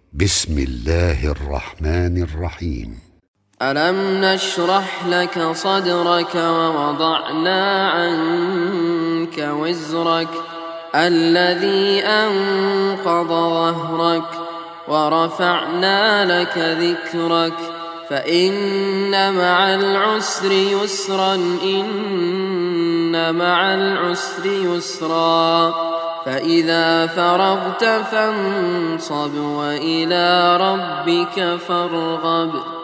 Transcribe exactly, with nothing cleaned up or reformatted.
بسم الله الرحمن الرحيم. ألم نشرح لك صدرك ووضعنا عنك وزرك الذي أنقض ظهرك ورفعنا لك ذكرك فإن مع العسر يسرا إن مع العسر يسرا فإذا فرغت فانصب وإلى ربك فارغب.